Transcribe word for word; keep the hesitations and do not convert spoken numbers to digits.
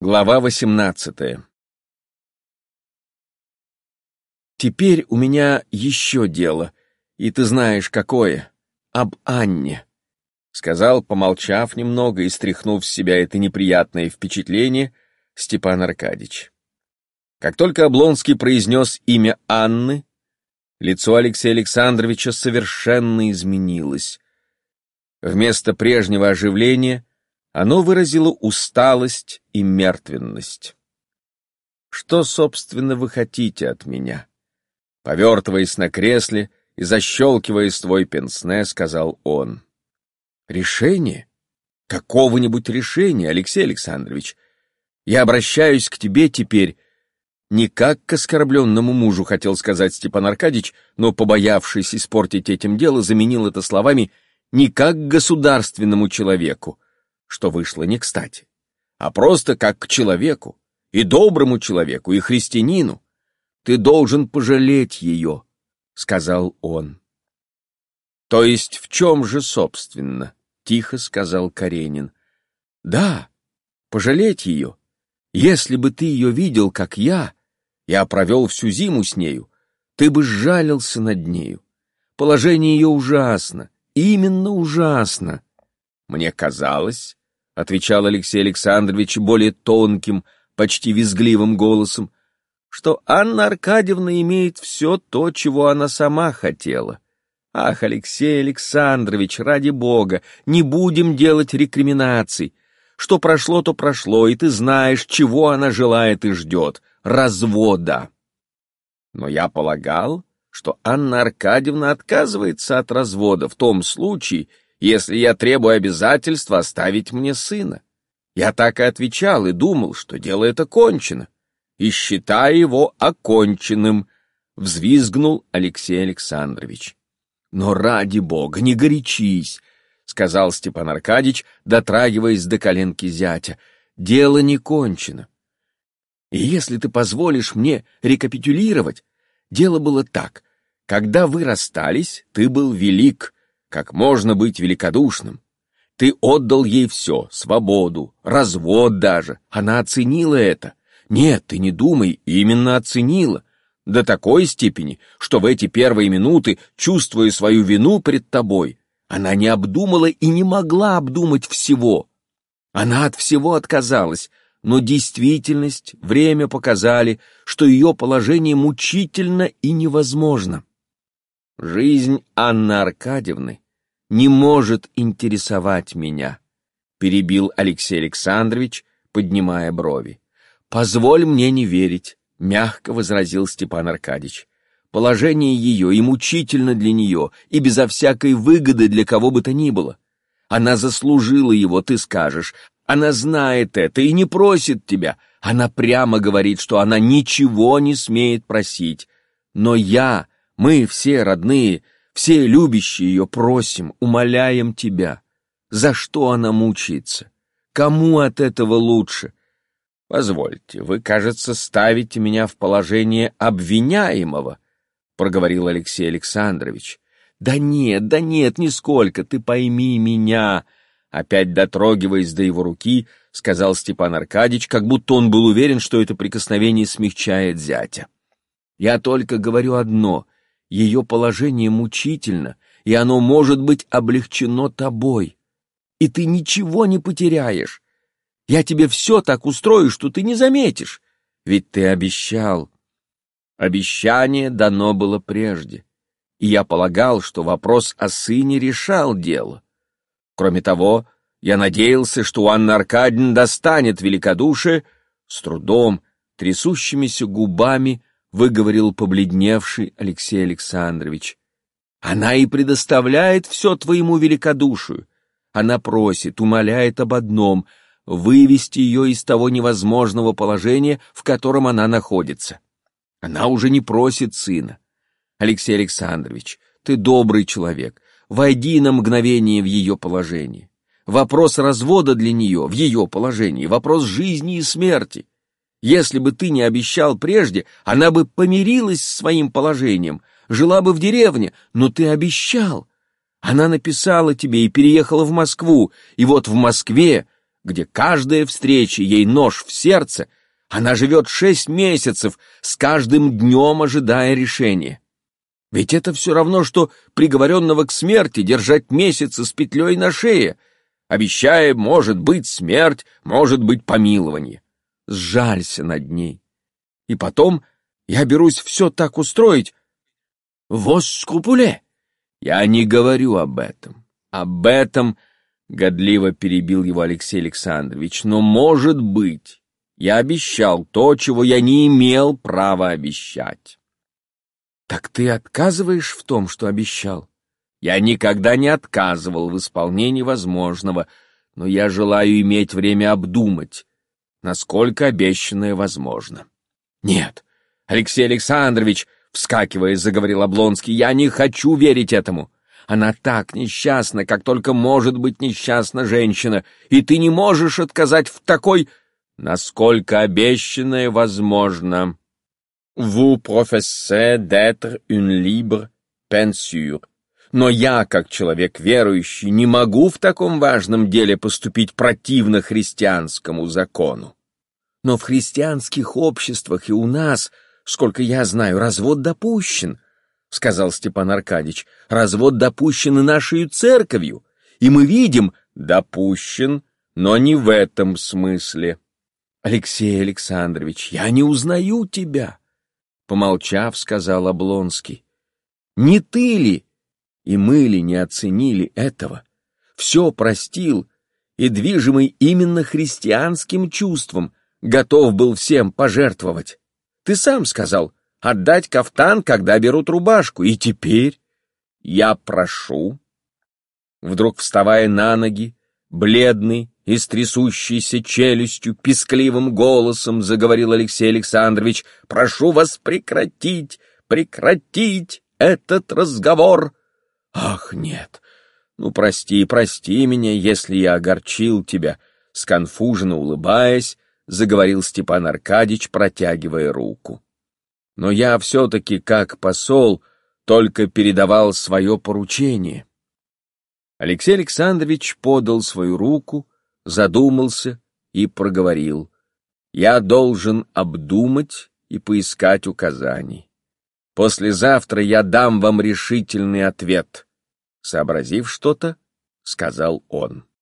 Глава восемнадцатая. Теперь у меня еще дело, и ты знаешь, какое. Об Анне, — сказал, помолчав немного и стряхнув с себя это неприятное впечатление, Степан Аркадьич. Как только Облонский произнес имя Анны, лицо Алексея Александровича совершенно изменилось. Вместо прежнего оживления оно выразило усталость и мертвенность. «Что, собственно, вы хотите от меня?» Повертываясь на кресле и защелкивая свой пенсне, сказал он. «Решение? Какого-нибудь решения, Алексей Александрович. Я обращаюсь к тебе теперь не как к оскорбленному мужу», хотел сказать Степан Аркадьич, но, побоявшись испортить этим дело, заменил это словами «не как к государственному человеку», что вышло не кстати, а просто как к человеку, и доброму человеку, и христианину. «Ты должен пожалеть ее», — сказал он. «То есть в чем же, собственно?» — тихо сказал Каренин. «Да, пожалеть ее. Если бы ты ее видел, как я, я провел всю зиму с нею, ты бы сжалился над нею. Положение ее ужасно, именно ужасно. Мне казалось, — отвечал Алексей Александрович более тонким, почти визгливым голосом, — что Анна Аркадьевна имеет все то, чего она сама хотела. Ах, Алексей Александрович, ради бога, не будем делать рекриминаций. Что прошло, то прошло, и ты знаешь, чего она желает и ждет — развода. Но я полагал, что Анна Аркадьевна отказывается от развода в том случае, если я требую обязательства оставить мне сына. Я так и отвечал и думал, что дело это кончено. И считая его оконченным, взвизгнул Алексей Александрович. Но ради бога, не горячись, — сказал Степан Аркадьич, дотрагиваясь до коленки зятя. Дело не кончено. И если ты позволишь мне рекапитулировать, дело было так. Когда вы расстались, ты был велик, как можно быть великодушным. Ты отдал ей все, свободу, развод даже. Она оценила это. Нет, ты не думай, именно оценила. До такой степени, что в эти первые минуты, чувствуя свою вину пред тобой, она не обдумала и не могла обдумать всего. Она от всего отказалась, но действительность, время показали, что ее положение мучительно и невозможно. Жизнь Анны Аркадьевны не может интересовать меня, перебил Алексей Александрович, поднимая брови. Позволь мне не верить, мягко возразил Степан Аркадьич. Положение ее и мучительно для нее, и безо всякой выгоды для кого бы то ни было. Она заслужила его, ты скажешь. Она знает это и не просит тебя. Она прямо говорит, что она ничего не смеет просить. Но я, мы все родные, все любящие ее просим, умоляем тебя. За что она мучается? Кому от этого лучше? Позвольте, вы, кажется, ставите меня в положение обвиняемого, проговорил Алексей Александрович. Да нет, да нет, нисколько, ты пойми меня. Опять дотрогиваясь до его руки, сказал Степан Аркадьич, как будто он был уверен, что это прикосновение смягчает зятя. Я только говорю одно. Ее положение мучительно, и оно может быть облегчено тобой. И ты ничего не потеряешь. Я тебе все так устрою, что ты не заметишь. Ведь ты обещал. Обещание дано было прежде, и я полагал, что вопрос о сыне решал дело. Кроме того, я надеялся, что у Анны Аркадьевны достанет великодушие, с трудом, трясущимися губами, выговорил побледневший Алексей Александрович. Она и предоставляет все твоему великодушию. Она просит, умоляет об одном — вывести ее из того невозможного положения, в котором она находится. Она уже не просит сына. Алексей Александрович, ты добрый человек, войди на мгновение в ее положение. Вопрос развода для нее в ее положении, вопрос жизни и смерти. Если бы ты не обещал прежде, она бы помирилась с своим положением, жила бы в деревне, но ты обещал. Она написала тебе и переехала в Москву, и вот в Москве, где каждая встреча ей нож в сердце, она живет шесть месяцев, с каждым днем ожидая решения. Ведь это все равно, что приговоренного к смерти держать месяцы с петлей на шее, обещая, может быть, смерть, может быть, помилование. Сжалься над ней. И потом я берусь все так устроить. Вос скрупуле. Я не говорю об этом. Об этом, годливо перебил его Алексей Александрович, но, может быть, я обещал то, чего я не имел права обещать. Так ты отказываешь в том, что обещал? Я никогда не отказывал в исполнении возможного, но я желаю иметь время обдумать, насколько обещанное возможно. Нет, Алексей Александрович, вскакивая, заговорил Облонский, я не хочу верить этому. Она так несчастна, как только может быть несчастна женщина, и ты не можешь отказать в такой, насколько обещанное возможно. Vous professez d'être une libre pensure. Но я, как человек верующий, не могу в таком важном деле поступить противно христианскому закону. Но в христианских обществах и у нас, сколько я знаю, развод допущен, — сказал Степан Аркадьич. Развод допущен и нашей церковью, и мы видим, допущен, но не в этом смысле. Алексей Александрович, я не узнаю тебя, — помолчав, сказал Облонский. Не ты ли, и мы ли не оценили этого? Все простил, и, движимый именно христианским чувством, готов был всем пожертвовать. Ты сам сказал, отдать кафтан, когда берут рубашку, и теперь я прошу. Вдруг, вставая на ноги, бледный и с трясущейся челюстью, пискливым голосом заговорил Алексей Александрович, прошу вас прекратить, прекратить этот разговор. Ах, нет, ну прости, прости меня, если я огорчил тебя, сконфуженно улыбаясь, заговорил Степан Аркадьич, протягивая руку. Но я все-таки, как посол, только передавал свое поручение. Алексей Александрович подал свою руку, задумался и проговорил. Я должен обдумать и поискать указаний. Послезавтра я дам вам решительный ответ. Сообразив что-то, сказал он.